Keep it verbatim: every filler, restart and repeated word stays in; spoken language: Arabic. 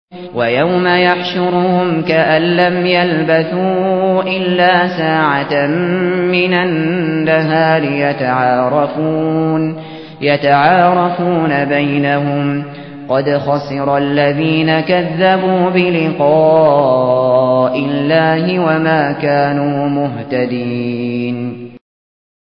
ويوم يحشرهم كأن لم يلبثوا إلا ساعة من النهار يتعارفون, يتعارفون بينهم قد خسر الذين كذبوا بلقاء الله وما كانوا مهتدين.